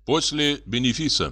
После бенефиса.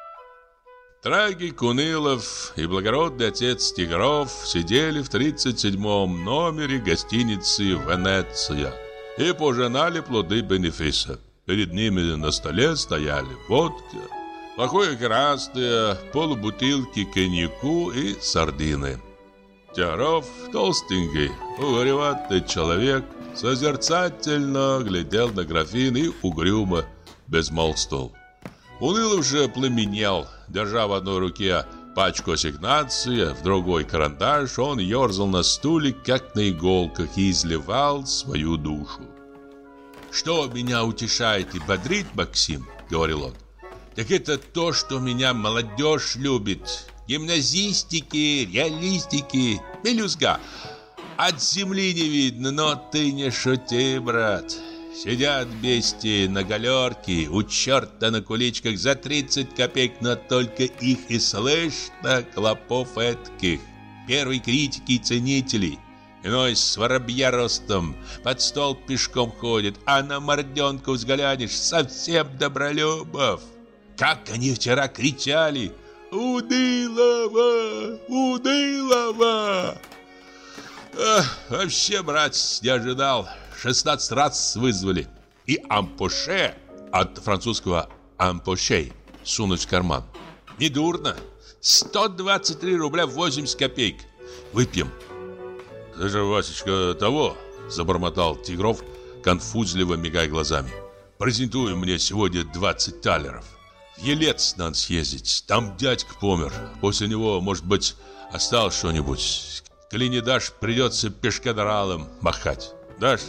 Трагик Унылов и благородный отец Тигров сидели в 37-м номере гостиницы «Венеция» и пожинали плоды бенефиса. Перед ними на столе стояли водка, плохое красное, полбутылки коньяку и сардины. Тигров, толстенький, угреватый человек, созерцательно глядел на графин и угрюмо безмолвствовал. Унылов же пламенел, держа в одной руке пачку ассигнаций, а в другой карандаш. Он ерзал на стуле, как на иголках, и изливал свою душу. «Что меня утешает и бодрит, Максим, — говорил он, — так это то, что меня молодежь любит. Гимназистики, реалистики, мелюзга. От земли не видно, но ты не шути, брат. Сидят бестии на галерке, у черта на куличках за 30 копеек, но только их и слышно, клопов этких. Первые критики и ценители. Иной с воробья ростом, под стол пешком ходит, а на морденку взглянешь, совсем добролюбов. Как они вчера кричали: «Унылова! Унылова!» Вообще, братец, не ожидал. 16 раз вызвали. И ампоше, от французского ампошей, сунуть в карман. Недурно. 123 рубля 80 копеек. Выпьем. Ты же, Васечка, того, забормотал Тигров, конфузливо мигая глазами. Презентуй мне сегодня 20 талеров. В Елец надо съездить. Там дядька помер. После него, может быть, осталось что-нибудь. Коли не дашь, придется пешкадралом махать. Дашь?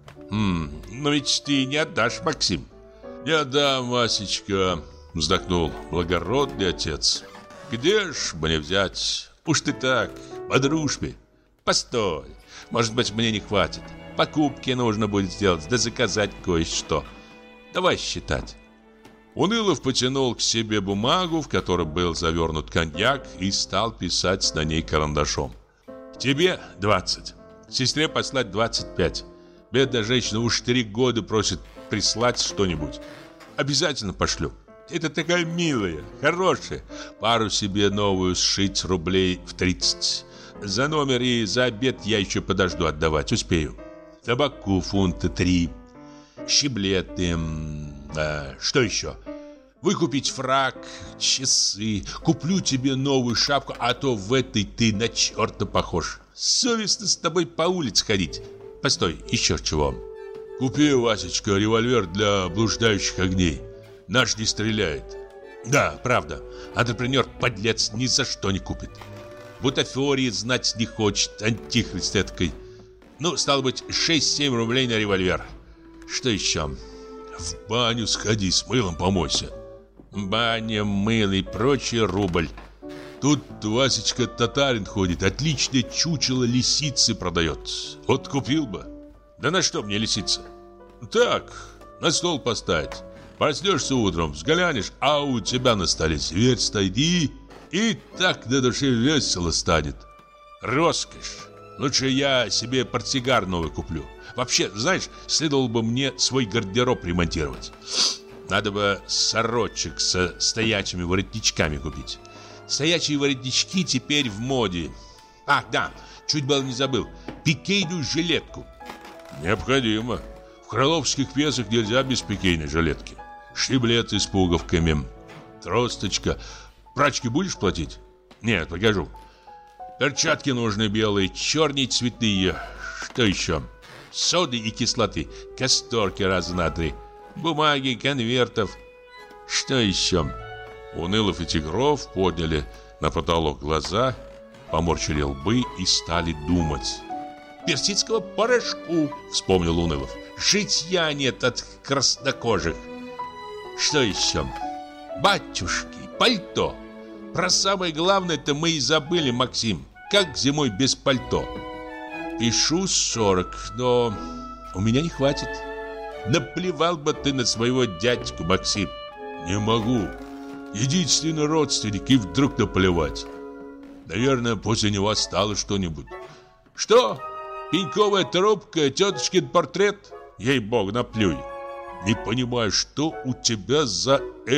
Но ведь ты не отдашь, Максим. Не отдам, Васечка, вздохнул благородный отец. Где ж мне взять? Уж ты так, по дружбе. Постой, может быть, мне не хватит. Покупки нужно будет сделать, да заказать кое-что. Давай считать. Унылов потянул к себе бумагу, в которой был завернут коньяк, и стал писать на ней карандашом. Тебе 20, сестре послать 25. Бедная женщина уж 3 года просит прислать что-нибудь. Обязательно пошлю. Это такая милая, хорошая. Пару себе новую сшить рублей в 30. За номер и за обед я еще подожду отдавать, успею. Табаку фунта 3. Щеблеты. Что еще? Выкупить фрак, часы. Куплю тебе новую шапку, а то в этой ты на черта похож. Совестно с тобой по улице ходить. Постой, еще чего. Купи, Васечка, револьвер для блуждающих огней. Наш не стреляет. Да, правда. Антрепренер, подлец, ни за что не купит. Бутафории знать не хочет, антихрист эткой. Ну, стало быть, 6-7 рублей на револьвер. Что еще? В баню сходи, с мылом помойся. Баня, мыло и прочий рубль. Тут Васечка татарин ходит, отличное чучело лисицы продает. Вот купил бы. Да на что мне лисица? Так, на стол поставить. Проснешься утром, взглянешь, а у тебя на столе зверь стоит, и так на душе весело станет. Роскошь. Лучше я себе портсигар новый куплю. Вообще, знаешь, следовало бы мне свой гардероб ремонтировать. Надо бы сорочек со стоячими воротничками купить. Стоячие воротнички теперь в моде. Ах, да, чуть было не забыл. Пикейную жилетку. Необходимо. В крыловских пьесах нельзя без пикейной жилетки. Штиблеты с пуговками. Тросточка. Прачки будешь платить? Нет, покажу. Перчатки нужны белые, черные, цветные. Что еще? Соды и кислоты. Касторки раза на 3. Бумаги, конвертов. Что еще? Унылов и Тигров подняли на потолок глаза, поморщили лбы и стали думать. «Персидского порошку», — вспомнил Унылов. «Житья нет от краснокожих». Что еще? Батюшки, пальто. Про самое главное-то мы и забыли, Максим. Как зимой без пальто? Пишу 40, но у меня не хватит. Наплевал бы ты на своего дядьку, Максим. Не могу. Единственный родственник, и вдруг наплевать. Наверное, после него осталось что-нибудь. Что? Пеньковая трубка, тетушкин портрет? Ей-богу, наплюй. Не понимаю, что у тебя за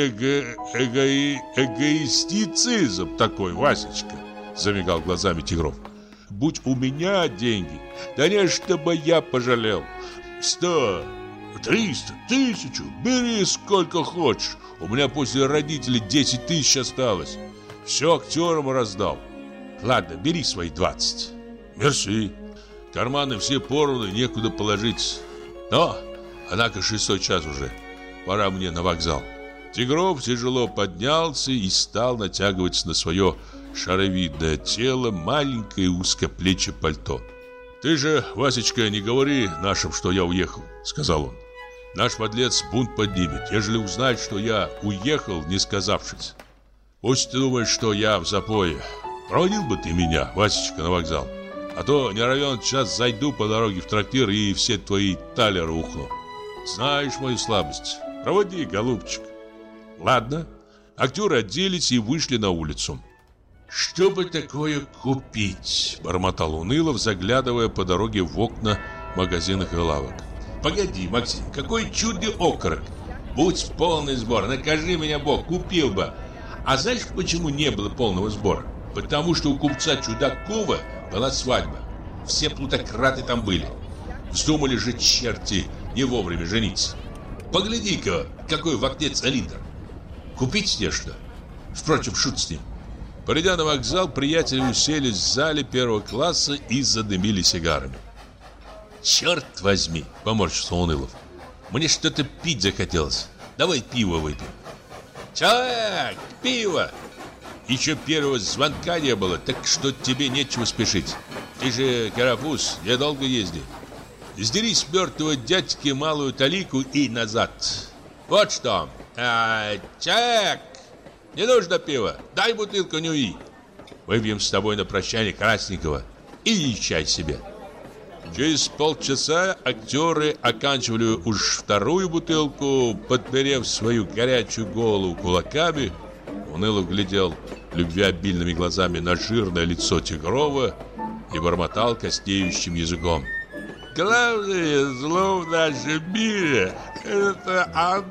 эгоистицизм такой, Васечка, замигал глазами Тигров. Будь у меня деньги, да не чтобы я пожалел. 100, 300, 1000, бери сколько хочешь. У меня после родителей 10 тысяч осталось. Все актерам раздал. Ладно, бери свои 20. Мерси. Карманы все порваны, некуда положить. Но, однако 6 час уже. Пора мне на вокзал. Тигров тяжело поднялся и стал натягивать на свое шаровидное тело маленькое узкоплечье пальто. «Ты же, Васечка, не говори нашим, что я уехал», — сказал он. «Наш подлец бунт поднимет, ежели узнает, что я уехал, не сказавшись. Пусть ты думаешь, что я в запое. Проводил бы ты меня, Васечка, на вокзал. А то не равен час зайду по дороге в трактир и все твои талеры ухну. Знаешь мою слабость. Проводи, голубчик». Ладно. Актеры оделись и вышли на улицу. «Что бы такое купить?» – бормотал Унылов, заглядывая по дороге в окна магазинных и лавок. «Погоди, Максим, какой чудный окорок! Будь полный сбор, накажи меня Бог, купил бы. А знаешь, почему не было полного сбора? Потому что у купца Чудакова была свадьба. Все плутократы там были. Вздумали же черти не вовремя жениться. Погляди-ка, какой в окне цилиндр. Купить нечто? Впрочем, шут с ним». Придя на вокзал, приятели уселись в зале первого класса и задымили сигарами. «Черт возьми!» – поморщился Унылов. «Мне что-то пить захотелось. Давай пиво выпьем». «Человек! Пиво!» «Еще первого звонка не было, так что тебе нечего спешить. Ты же, карапуз, недолго езди. Сдери с мертвого дядьки малую талику и назад. Вот что! Человек! Не нужно пива, дай бутылку Нюи. Выпьем с тобой на прощание красненького и езжай себе». Через полчаса актеры оканчивали уж вторую бутылку. Подперев свою горячую голову кулаками, Унылов глядел любвеобильными глазами на жирное лицо Тигрова и бормотал костеющим языком: «Главное зло в нашем мире – это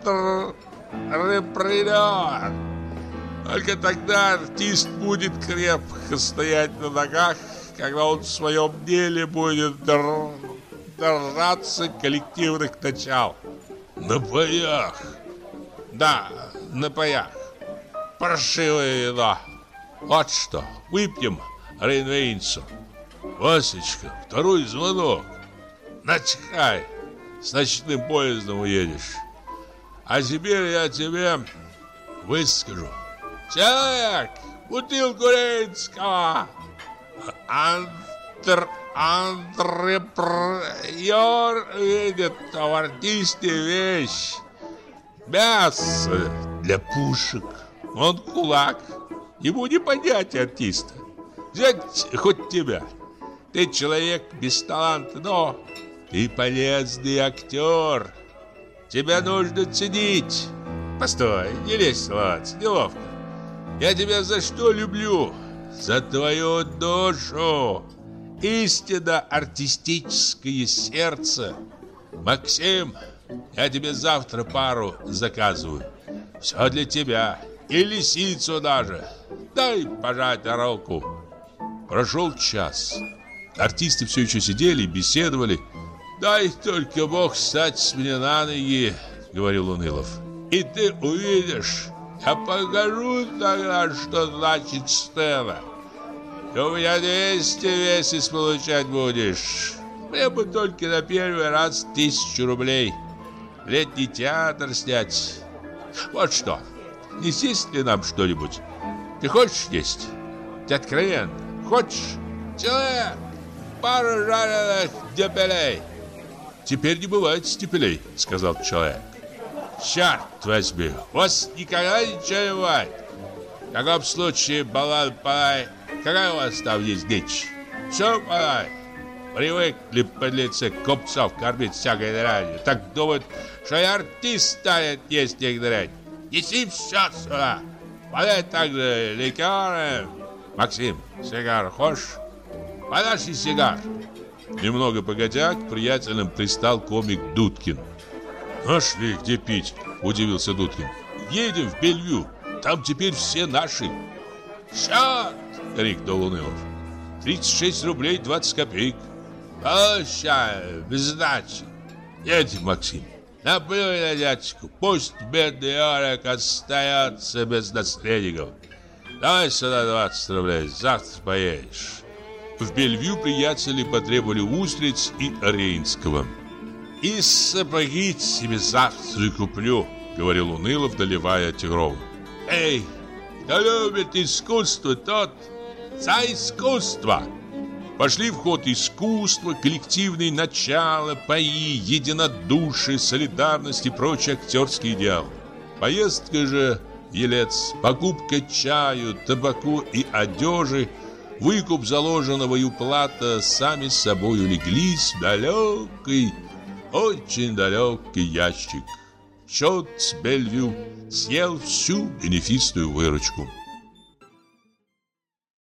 антрепренер. Только тогда артист будет крепко стоять на ногах, когда он в своем деле будет держаться коллективных начал». «На паях». «Да, на паях. Паршивое вино. Вот что, выпьем рейнвейнцу». «Васечка, второй звонок». «Начхай, с ночным поездом уедешь. А теперь я тебе выскажу. Человек, бутылку рейнского. Антрепренер видит в артисте вещь. Мясо для пушек. Он кулак. Ему не понять артиста. Взять хоть тебя. Ты человек без таланта, но ты полезный актер. Тебя нужно ценить. Постой, не лезь целоваться, неловко. Я тебя за что люблю? За твою душу. Истинно артистическое сердце. Максим, я тебе завтра пару заказываю. Все для тебя. И лисицу даже. Дай пожать руку». Прошел час. Артисты все еще сидели и беседовали. «Дай только Бог стать мне на ноги», — говорил Унылов. «И ты увидишь. Я покажу тогда, что значит сцена. И у меня 200 месяц получать будешь. Мне бы только на первый раз 1000 рублей. Летний театр снять. Вот что, не съесть ли нам что-нибудь? Ты хочешь есть? Ты откровенно. Хочешь? Человек, пару жареных дюпелей». «Теперь не бывает степелей», — сказал человек. «Черт возьми, у вас никогда ничего не бывает. В таком случае, балан подай. Какая у вас там есть дичь? Все подай. Привыкли подлецы купцов кормить всякой дрянью. Так думают, что и артист станет есть их дрянь. Неси все сюда. Подай также ликеры. Максим, сигар хочешь? Подашь сигар». Немного погодя, к приятелям пристал комик Дудкин. Нашли, где пить, удивился Дудкин. Едем в Бельвью, там теперь все наши. Счет! Крикнул Унылов. 36 рублей 20 копеек. Прощай, без сдачи. Едем, Максим. Наплюй на дядечку, пусть бедный Орик остается без наследников. Давай сюда 20 рублей, завтра поедешь. В Бельвью приятели потребовали устриц и рейнского. «И сапоги тебе завтра куплю», — говорил Унылов, доливая Тигрову. «Эй, кто любит искусство, тот за искусство!» Пошли в ход искусство, коллективные начала, паи, единодушие, солидарность и прочие актерские идеалы. Поездка же в Елец, покупка чаю, табаку и одежи, выкуп заложенного и уплата сами с собой улеглись в далекий, очень далекий ящик. Счет с Бельвью съел всю бенефисную выручку.